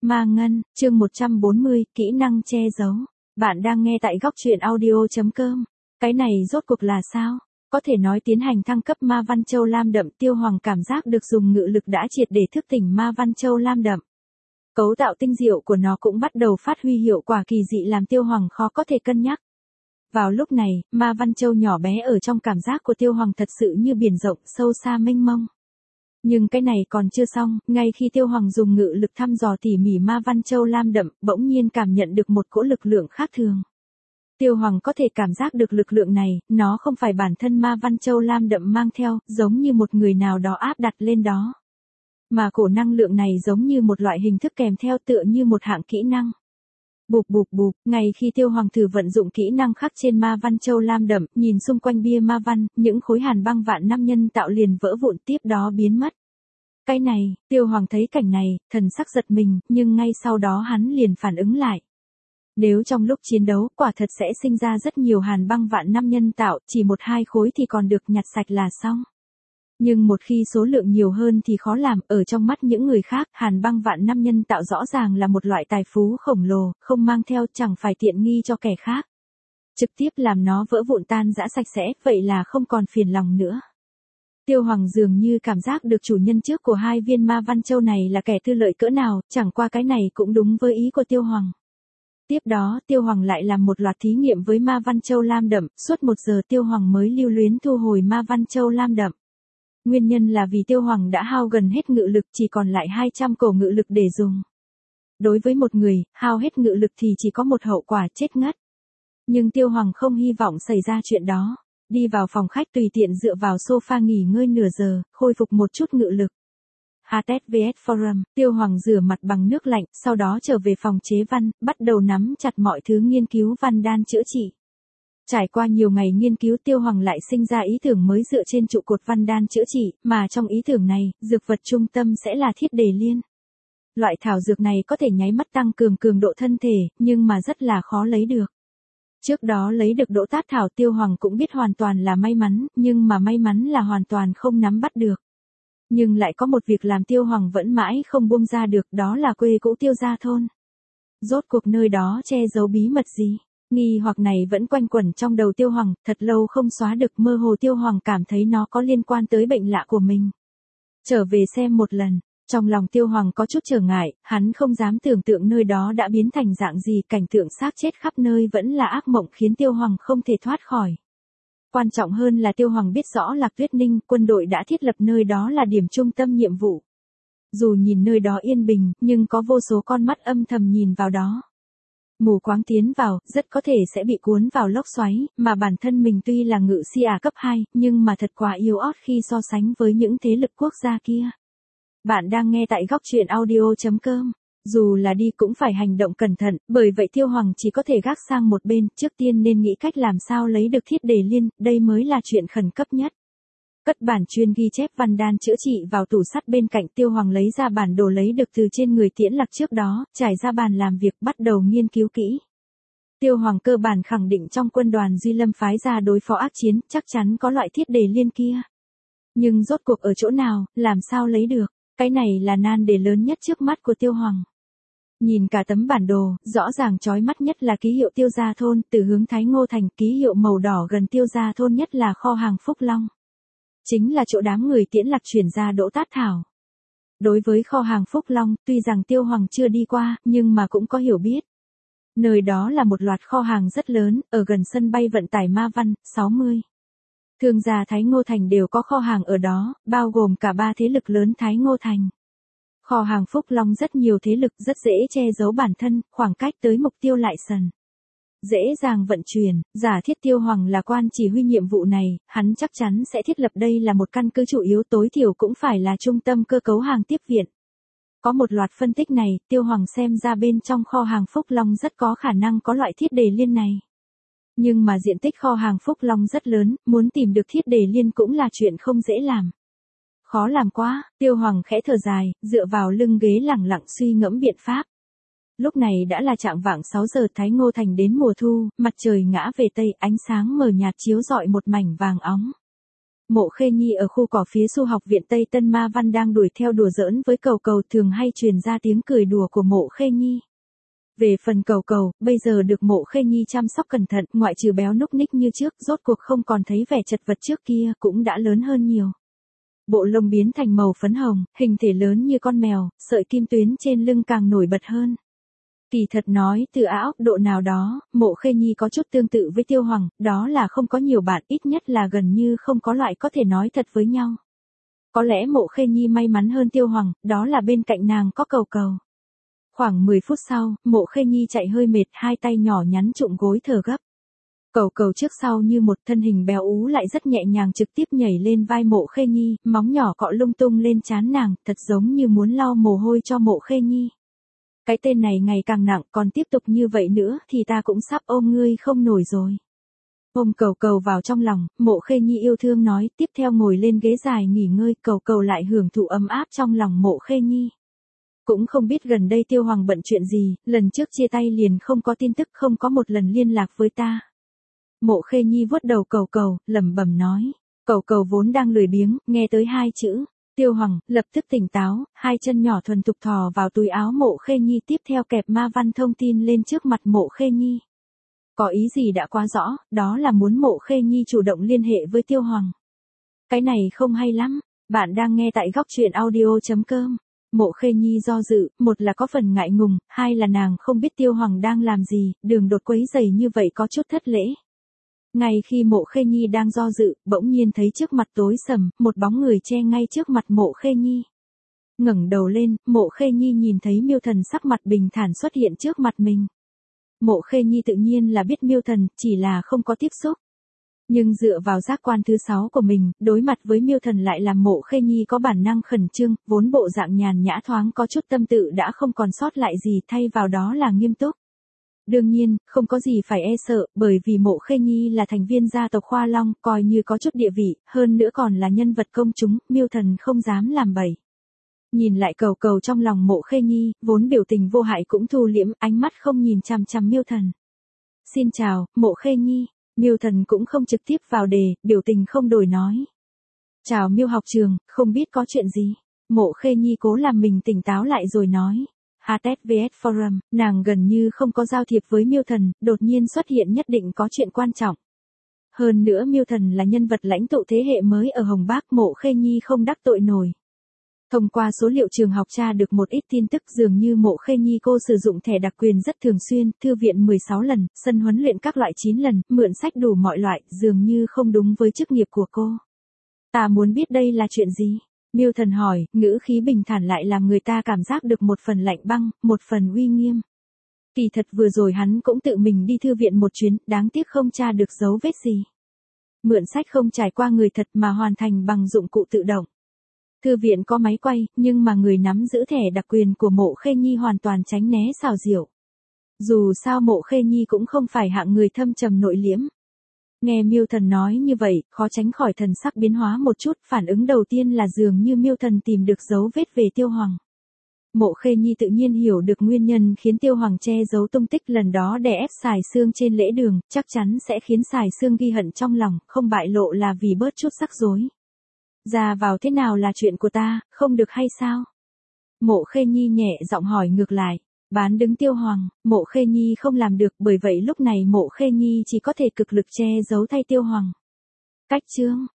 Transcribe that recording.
Ma Ngân, chương 140, kỹ năng che giấu. Bạn đang nghe tại góc truyện audio.com. Cái này rốt cuộc là sao? Có thể nói tiến hành thăng cấp Ma Văn Châu Lam Đậm, Tiêu Hoàng cảm giác được dùng ngự lực đã triệt để thức tỉnh Ma Văn Châu Lam Đậm. Cấu tạo tinh diệu của nó cũng bắt đầu phát huy hiệu quả kỳ dị làm Tiêu Hoàng khó có thể cân nhắc. Vào lúc này, Ma Văn Châu nhỏ bé ở trong cảm giác của Tiêu Hoàng thật sự như biển rộng sâu xa mênh mông. Nhưng cái này còn chưa xong, ngay khi Tiêu Hoàng dùng ngự lực thăm dò tỉ mỉ Ma Văn Châu Lam Đậm, bỗng nhiên cảm nhận được một cỗ lực lượng khác thường. Tiêu Hoàng có thể cảm giác được lực lượng này, nó không phải bản thân Ma Văn Châu Lam Đậm mang theo, giống như một người nào đó áp đặt lên đó. Mà cổ năng lượng này giống như một loại hình thức kèm theo tựa như một hạng kỹ năng. Bụp bụp bụp, ngay khi Tiêu Hoàng thử vận dụng kỹ năng khắc trên Ma Văn Châu Lam Đậm, nhìn xung quanh bia ma văn, những khối hàn băng vạn năm nhân tạo liền vỡ vụn tiếp đó biến mất. Cái này, Tiêu Hoàng thấy cảnh này, thần sắc giật mình, nhưng ngay sau đó hắn liền phản ứng lại. Nếu trong lúc chiến đấu, quả thật sẽ sinh ra rất nhiều hàn băng vạn năm nhân tạo, chỉ một hai khối thì còn được nhặt sạch là xong. Nhưng một khi số lượng nhiều hơn thì khó làm, ở trong mắt những người khác, hàn băng vạn năm nhân tạo rõ ràng là một loại tài phú khổng lồ, không mang theo chẳng phải tiện nghi cho kẻ khác. Trực tiếp làm nó vỡ vụn tan rã sạch sẽ, vậy là không còn phiền lòng nữa. Tiêu Hoàng dường như cảm giác được chủ nhân trước của hai viên Ma Văn Châu này là kẻ tư lợi cỡ nào, chẳng qua cái này cũng đúng với ý của Tiêu Hoàng. Tiếp đó, Tiêu Hoàng lại làm một loạt thí nghiệm với Ma Văn Châu Lam Đậm, suốt 1 giờ Tiêu Hoàng mới lưu luyến thu hồi Ma Văn Châu Lam Đậm. Nguyên nhân là vì Tiêu Hoàng đã hao gần hết ngự lực, chỉ còn lại 200 cổ ngự lực để dùng. Đối với một người, hao hết ngự lực thì chỉ có một hậu quả chết ngất. Nhưng Tiêu Hoàng không hy vọng xảy ra chuyện đó. Đi vào phòng khách tùy tiện dựa vào sofa nghỉ ngơi nửa giờ, khôi phục một chút ngự lực. HTS vs Forum, Tiêu Hoàng rửa mặt bằng nước lạnh, sau đó trở về phòng chế văn, bắt đầu nắm chặt mọi thứ nghiên cứu văn đan chữa trị. Trải qua nhiều ngày nghiên cứu Tiêu Hoàng lại sinh ra ý tưởng mới dựa trên trụ cột văn đan chữa trị, mà trong ý tưởng này, dược vật trung tâm sẽ là thiết đề liên. Loại thảo dược này có thể nháy mắt tăng cường độ thân thể, nhưng mà rất là khó lấy được. Trước đó lấy được đỗ tát thảo Tiêu Hoàng cũng biết hoàn toàn là may mắn, nhưng mà may mắn là hoàn toàn không nắm bắt được. Nhưng lại có một việc làm Tiêu Hoàng vẫn mãi không buông ra được, đó là quê cũ Tiêu gia thôn. Rốt cuộc nơi đó che giấu bí mật gì? Nghi hoặc này vẫn quanh quẩn trong đầu Tiêu Hoàng, thật lâu không xóa được, mơ hồ Tiêu Hoàng cảm thấy nó có liên quan tới bệnh lạ của mình. Trở về xem một lần, trong lòng Tiêu Hoàng có chút trở ngại, hắn không dám tưởng tượng nơi đó đã biến thành dạng gì, cảnh tượng xác chết khắp nơi vẫn là ác mộng khiến Tiêu Hoàng không thể thoát khỏi. Quan trọng hơn là Tiêu Hoàng biết rõ Lạc Tuyết Ninh, quân đội đã thiết lập nơi đó là điểm trung tâm nhiệm vụ. Dù nhìn nơi đó yên bình, nhưng có vô số con mắt âm thầm nhìn vào đó. Mù quáng tiến vào, rất có thể sẽ bị cuốn vào lốc xoáy, mà bản thân mình tuy là ngự si cấp 2, nhưng mà thật quá yếu ớt khi so sánh với những thế lực quốc gia kia. Bạn đang nghe tại góc truyện audio.com. Dù là đi cũng phải hành động cẩn thận, bởi vậy Tiêu Hoàng chỉ có thể gác sang một bên, trước tiên nên nghĩ cách làm sao lấy được thiết đề liên, đây mới là chuyện khẩn cấp nhất. Cất bản chuyên ghi chép văn đan chữa trị vào tủ sắt bên cạnh, Tiêu Hoàng lấy ra bản đồ lấy được từ trên người Tiễn Lạc trước đó, trải ra bàn làm việc bắt đầu nghiên cứu kỹ. Tiêu Hoàng cơ bản khẳng định trong quân đoàn Duy Lâm phái ra đối phó ác chiến, chắc chắn có loại thiết đề liên kia. Nhưng rốt cuộc ở chỗ nào, làm sao lấy được, cái này là nan đề lớn nhất trước mắt của Tiêu Hoàng. Nhìn cả tấm bản đồ, rõ ràng chói mắt nhất là ký hiệu Tiêu gia thôn, từ hướng Thái Ngô thành, ký hiệu màu đỏ gần Tiêu gia thôn nhất là kho hàng Phúc Long. Chính là chỗ đám người Tiễn Lạc chuyển ra đỗ tát thảo. Đối với kho hàng Phúc Long, tuy rằng Tiêu Hoàng chưa đi qua, nhưng mà cũng có hiểu biết. Nơi đó là một loạt kho hàng rất lớn, ở gần sân bay vận tải Ma Văn, 60. Thương gia Thái Ngô Thành đều có kho hàng ở đó, bao gồm cả 3 thế lực lớn Thái Ngô Thành. Kho hàng Phúc Long rất nhiều thế lực, rất dễ che giấu bản thân, khoảng cách tới mục tiêu lại sần. Dễ dàng vận chuyển, giả thiết Tiêu Hoàng là quan chỉ huy nhiệm vụ này, hắn chắc chắn sẽ thiết lập đây là một căn cứ chủ yếu, tối thiểu cũng phải là trung tâm cơ cấu hàng tiếp viện. Có một loạt phân tích này, Tiêu Hoàng xem ra bên trong kho hàng Phúc Long rất có khả năng có loại thiết đề liên này. Nhưng mà diện tích kho hàng Phúc Long rất lớn, muốn tìm được thiết đề liên cũng là chuyện không dễ làm. Khó làm quá, Tiêu Hoàng khẽ thở dài, dựa vào lưng ghế lẳng lặng suy ngẫm biện pháp. Lúc này đã là chạng vạng 6 giờ, Thái Ngô Thành đến mùa thu, mặt trời ngã về tây, ánh sáng mờ nhạt chiếu rọi một mảnh vàng óng. Mộ Khê Nhi ở khu cỏ phía Xu học viện Tây Tân Ma Văn đang đuổi theo đùa giỡn với Cầu Cầu, thường hay truyền ra tiếng cười đùa của Mộ Khê Nhi. Về phần Cầu Cầu, bây giờ được Mộ Khê Nhi chăm sóc cẩn thận, ngoại trừ béo núc ních như trước, rốt cuộc không còn thấy vẻ chật vật trước kia, cũng đã lớn hơn nhiều. Bộ lông biến thành màu phấn hồng, hình thể lớn như con mèo, sợi kim tuyến trên lưng càng nổi bật hơn. Kỳ thật nói, từ óc độ nào đó, Mộ Khê Nhi có chút tương tự với Tiêu Hoàng, đó là không có nhiều bạn, ít nhất là gần như không có loại có thể nói thật với nhau. Có lẽ Mộ Khê Nhi may mắn hơn Tiêu Hoàng, đó là bên cạnh nàng có Cầu Cầu. Khoảng 10 phút sau, Mộ Khê Nhi chạy hơi mệt, hai tay nhỏ nhắn trụm gối thở gấp. Cầu Cầu trước sau như một thân hình béo ú lại rất nhẹ nhàng trực tiếp nhảy lên vai Mộ Khê Nhi, móng nhỏ cọ lung tung lên trán nàng, thật giống như muốn lau mồ hôi cho Mộ Khê Nhi. Cái tên này ngày càng nặng, còn tiếp tục như vậy nữa thì ta cũng sắp ôm ngươi không nổi rồi. Ôm Cầu Cầu vào trong lòng, Mộ Khê Nhi yêu thương nói, tiếp theo ngồi lên ghế dài nghỉ ngơi, Cầu Cầu lại hưởng thụ ấm áp trong lòng Mộ Khê Nhi. Cũng không biết gần đây Tiêu Hoàng bận chuyện gì, lần trước chia tay liền không có tin tức, không có một lần liên lạc với ta. Mộ Khê Nhi vuốt đầu Cầu Cầu, lẩm bẩm nói. Cầu Cầu vốn đang lười biếng, nghe tới hai chữ Tiêu Hoàng, lập tức tỉnh táo, hai chân nhỏ thuần thục thò vào túi áo Mộ Khê Nhi, tiếp theo kẹp ma văn thông tin lên trước mặt Mộ Khê Nhi. Có ý gì đã quá rõ, đó là muốn Mộ Khê Nhi chủ động liên hệ với Tiêu Hoàng. Cái này không hay lắm, bạn đang nghe tại góc truyện audio.com. Mộ Khê Nhi do dự, một là có phần ngại ngùng, hai là nàng không biết Tiêu Hoàng đang làm gì, đường đột quấy rầy như vậy có chút thất lễ. Ngay khi Mộ Khê Nhi đang do dự, bỗng nhiên thấy trước mặt tối sầm, một bóng người che ngay trước mặt Mộ Khê Nhi. Ngẩng đầu lên, Mộ Khê Nhi nhìn thấy Miêu Thần sắc mặt bình thản xuất hiện trước mặt mình. Mộ Khê Nhi tự nhiên là biết Miêu Thần, chỉ là không có tiếp xúc. Nhưng dựa vào giác quan thứ 6 của mình, đối mặt với Miêu Thần lại làm Mộ Khê Nhi có bản năng khẩn trương, vốn bộ dạng nhàn nhã thoáng có chút tâm tự đã không còn sót lại gì, thay vào đó là nghiêm túc. Đương nhiên, không có gì phải e sợ, bởi vì Mộ Khê Nhi là thành viên gia tộc Khoa Long, coi như có chút địa vị, hơn nữa còn là nhân vật công chúng, Miêu Thần không dám làm bậy. Nhìn lại Cầu Cầu trong lòng Mộ Khê Nhi, vốn biểu tình vô hại cũng thu liễm, ánh mắt không nhìn chằm chằm Miêu Thần. Xin chào, Mộ Khê Nhi. Miêu Thần cũng không trực tiếp vào đề, biểu tình không đổi nói. Chào Miêu học trường, không biết có chuyện gì. Mộ Khê Nhi cố làm mình tỉnh táo lại rồi nói. HTVS Forum, nàng gần như không có giao thiệp với Miêu Thần, đột nhiên xuất hiện nhất định có chuyện quan trọng. Hơn nữa Miêu Thần là nhân vật lãnh tụ thế hệ mới ở Hồng Bác, Mộ Khê Nhi không đắc tội nổi. Thông qua số liệu trường học tra được một ít tin tức, dường như Mộ Khê Nhi cô sử dụng thẻ đặc quyền rất thường xuyên, thư viện 16 lần, sân huấn luyện các loại 9 lần, mượn sách đủ mọi loại, dường như không đúng với chức nghiệp của cô. Ta muốn biết đây là chuyện gì? Miêu Thần hỏi, ngữ khí bình thản lại làm người ta cảm giác được một phần lạnh băng, một phần uy nghiêm. Kỳ thật vừa rồi hắn cũng tự mình đi thư viện một chuyến, đáng tiếc không tra được dấu vết gì. Mượn sách không trải qua người thật mà hoàn thành bằng dụng cụ tự động. Thư viện có máy quay, nhưng mà người nắm giữ thẻ đặc quyền của Mộ Khê Nhi hoàn toàn tránh né xảo diệu. Dù sao Mộ Khê Nhi cũng không phải hạng người thâm trầm nội liễm. Nghe Miêu Thần nói như vậy, khó tránh khỏi thần sắc biến hóa một chút, phản ứng đầu tiên là dường như Miêu Thần tìm được dấu vết về Tiêu Hoàng. Mộ Khê Nhi tự nhiên hiểu được nguyên nhân khiến Tiêu Hoàng che giấu tung tích lần đó đè ép Sài Sương trên lễ đường, chắc chắn sẽ khiến Sài Sương ghi hận trong lòng, không bại lộ là vì bớt chút rắc rối. Ra vào thế nào là chuyện của ta, không được hay sao? Mộ Khê Nhi nhẹ giọng hỏi ngược lại. Bán đứng Tiêu Hoàng, Mộ Khê Nhi không làm được, bởi vậy lúc này Mộ Khê Nhi chỉ có thể cực lực che giấu thay Tiêu Hoàng. Cách chương